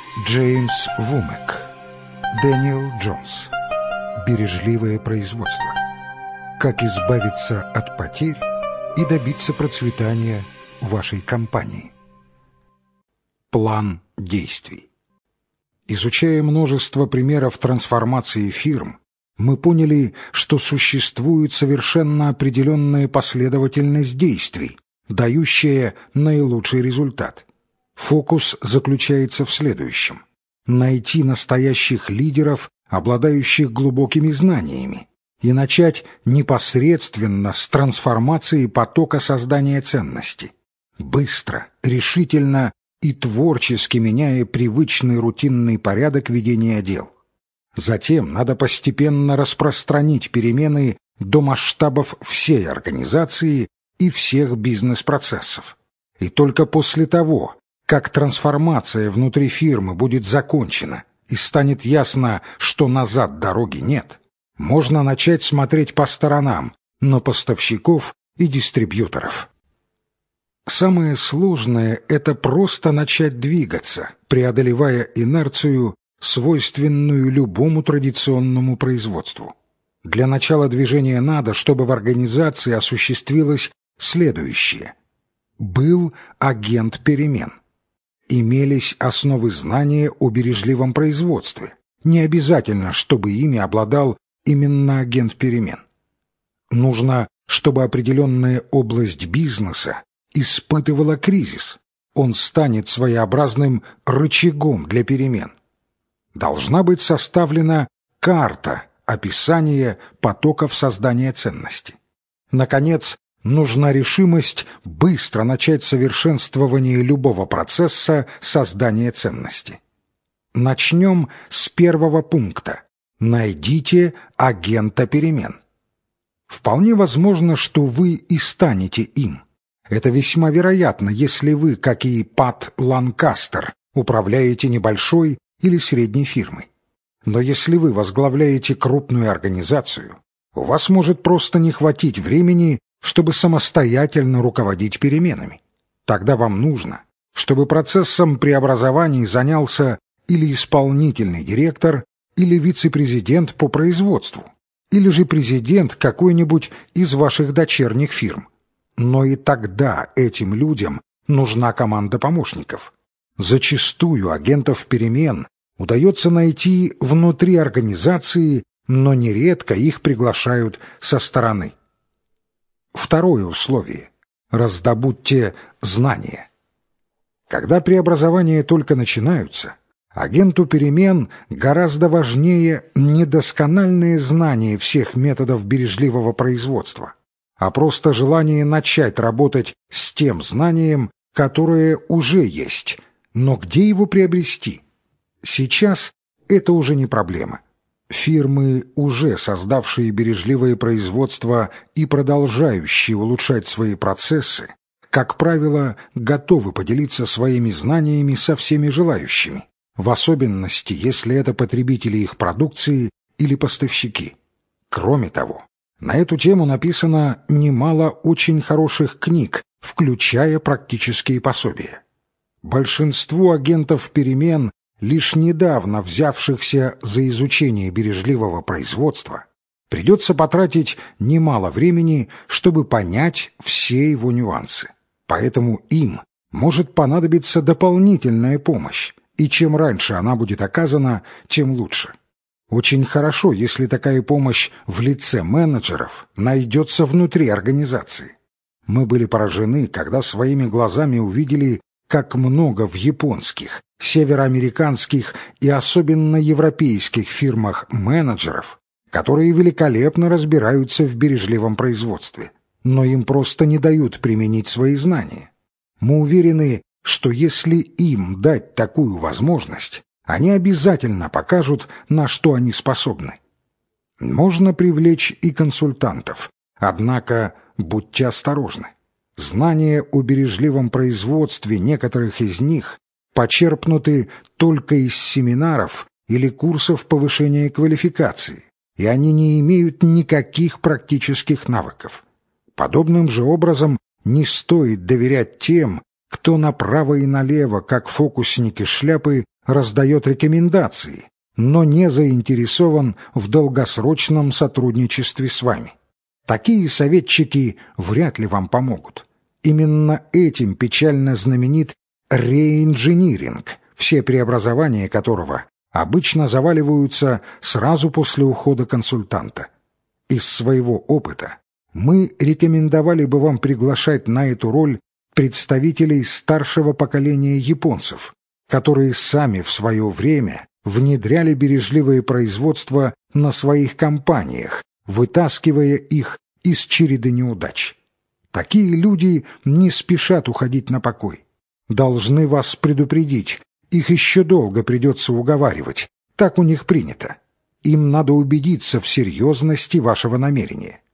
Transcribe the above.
Джеймс Вумек. Дэниел Джонс. Бережливое производство. Как избавиться от потерь и добиться процветания вашей компании. План действий. Изучая множество примеров трансформации фирм, мы поняли, что существует совершенно определенная последовательность действий, дающая наилучший результат. Фокус заключается в следующем: найти настоящих лидеров, обладающих глубокими знаниями, и начать непосредственно с трансформации потока создания ценности, быстро, решительно и творчески меняя привычный рутинный порядок ведения дел. Затем надо постепенно распространить перемены до масштабов всей организации и всех бизнес-процессов. И только после того, как трансформация внутри фирмы будет закончена и станет ясно, что назад дороги нет, можно начать смотреть по сторонам на поставщиков и дистрибьюторов. Самое сложное — это просто начать двигаться, преодолевая инерцию, свойственную любому традиционному производству. Для начала движения надо, чтобы в организации осуществилось следующее. Был агент перемен. Имелись основы знания о бережливом производстве. Не обязательно, чтобы ими обладал именно агент перемен. Нужно, чтобы определенная область бизнеса испытывала кризис. Он станет своеобразным рычагом для перемен. Должна быть составлена карта описания потоков создания ценности. Наконец, нужна решимость быстро начать совершенствование любого процесса создания ценности. Начнем с первого пункта. Найдите агента перемен. Вполне возможно, что вы и станете им. Это весьма вероятно, если вы, как и Пат Ланкастер, управляете небольшой или средней фирмой. Но если вы возглавляете крупную организацию, у вас может просто не хватить времени, чтобы самостоятельно руководить переменами. Тогда вам нужно, чтобы процессом преобразований занялся или исполнительный директор, или вице-президент по производству, или же президент какой-нибудь из ваших дочерних фирм. Но и тогда этим людям нужна команда помощников. Зачастую агентов перемен удается найти внутри организации, но нередко их приглашают со стороны. Второе условие. Раздобудьте знания. Когда преобразования только начинаются, агенту перемен гораздо важнее не доскональное знание всех методов бережливого производства, а просто желание начать работать с тем знанием, которое уже есть. Но где его приобрести? Сейчас это уже не проблема. Фирмы, уже создавшие бережливое производство и продолжающие улучшать свои процессы, как правило, готовы поделиться своими знаниями со всеми желающими, в особенности, если это потребители их продукции или поставщики. Кроме того, на эту тему написано немало очень хороших книг, включая практические пособия. Большинству агентов перемен, лишь недавно взявшихся за изучение бережливого производства, придется потратить немало времени, чтобы понять все его нюансы. Поэтому им может понадобиться дополнительная помощь, и чем раньше она будет оказана, тем лучше. Очень хорошо, если такая помощь в лице менеджеров найдется внутри организации. Мы были поражены, когда своими глазами увидели, как много в японских, североамериканских и особенно европейских фирмах менеджеров, которые великолепно разбираются в бережливом производстве, но им просто не дают применить свои знания. Мы уверены, что если им дать такую возможность, они обязательно покажут, на что они способны. Можно привлечь и консультантов, однако будьте осторожны. Знания о бережливом производстве некоторых из них почерпнуты только из семинаров или курсов повышения квалификации, и они не имеют никаких практических навыков. Подобным же образом не стоит доверять тем, кто направо и налево, как фокусники шляпы, раздает рекомендации, но не заинтересован в долгосрочном сотрудничестве с вами. Такие советчики вряд ли вам помогут. Именно этим печально знаменит реинжиниринг, все преобразования которого обычно заваливаются сразу после ухода консультанта. Из своего опыта мы рекомендовали бы вам приглашать на эту роль представителей старшего поколения японцев, которые сами в свое время внедряли бережливое производство на своих компаниях, вытаскивая их из череды неудач. Такие люди не спешат уходить на покой. Должны вас предупредить, их еще долго придется уговаривать, так у них принято. Им надо убедиться в серьезности вашего намерения.